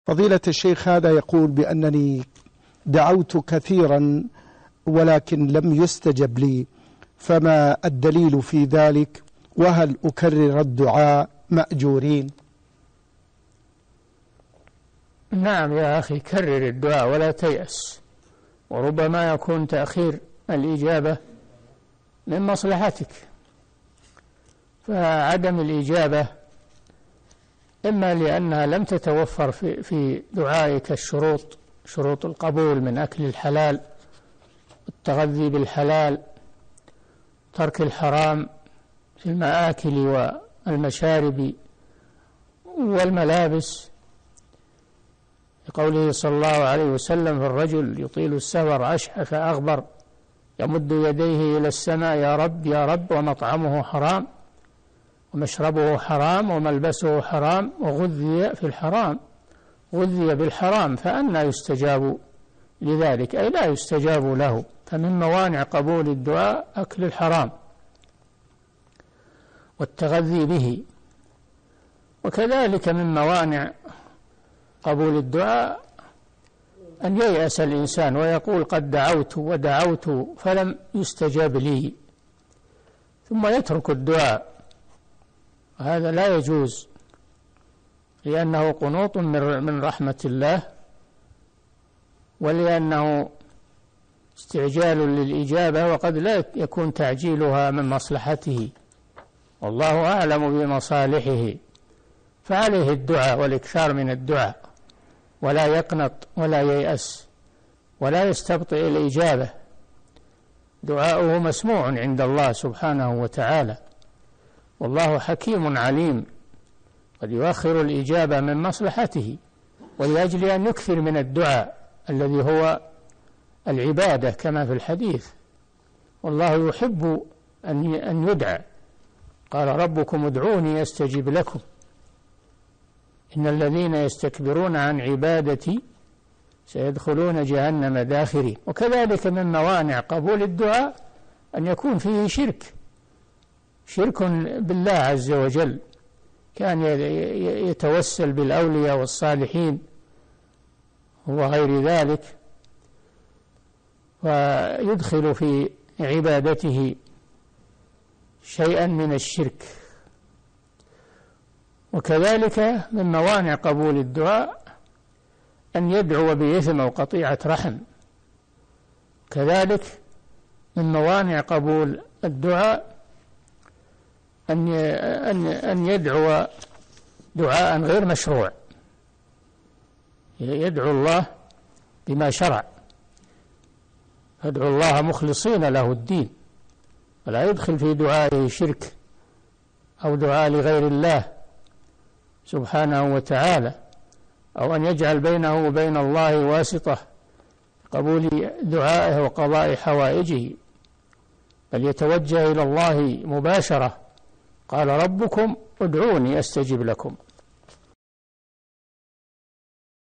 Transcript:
فضيلة الشيخ، هذا يقول بأنني دعوت كثيرا ولكن لم يستجب لي، فما الدليل في ذلك؟ وهل أكرر الدعاء مأجورين؟ نعم يا أخي، كرر الدعاء ولا تيأس، وربما يكون تأخير الإجابة من مصلحتك. فعدم الإجابة إما لأنها لم تتوفر في دعائك شروط القبول من أكل الحلال، التغذي بالحلال، ترك الحرام في المآكل والمشارب والملابس، لقوله صلى الله عليه وسلم: في الرجل يطيل السفر أشحث أغبر يمد يديه إلى السماء: يا رب يا رب، ومطعمه حرام ومشربه حرام وملبسه حرام وغذي في الحرام، غذي بالحرام، فأنى يستجاب لذلك؟ أي لا يستجاب له. فمن موانع قبول الدعاء أكل الحرام والتغذي به. وكذلك من موانع قبول الدعاء أن ييأس الإنسان ويقول: قد دعوت ودعوت فلم يستجاب لي، ثم يترك الدعاء. هذا لا يجوز، لأنه قنوط من رحمة الله، ولأنه استعجال للإجابة، وقد لا يكون تعجيلها من مصلحته، والله أعلم بمصالحه. فعليه الدعاء والإكثار من الدعاء، ولا يقنط ولا ييأس ولا يستبطئ الإجابة. دعاؤه مسموع عند الله سبحانه وتعالى، والله حكيم عليم، قد يؤخر الإجابة من مصلحته، ولأجل أن يكثر من الدعاء الذي هو العبادة كما في الحديث. والله يحب أن يدعى، قال: ربكم ادعوني أستجب لكم، إن الذين يستكبرون عن عبادتي سيدخلون جهنم داخرين. وكذلك من موانع قبول الدعاء أن يكون فيه شرك بالله عز وجل، كان يتوسل بالأولياء والصالحين وغير ذلك، ويدخل في عبادته شيئا من الشرك. وكذلك من موانع قبول الدعاء أن يدعو بإثم أو قطيعة رحم. كذلك من موانع قبول الدعاء أن يدعو دعاء غير مشروع، يدعو الله بما شرع، يدعو الله مخلصين له الدين، ولا يدخل في دعائه شرك أو دعاء لغير الله سبحانه وتعالى، أو أن يجعل بينه وبين الله واسطة قبول دعائه وقضاء حوائجه، بل يتوجه إلى الله مباشرة. قال: ربكم ادعوني أستجب لكم.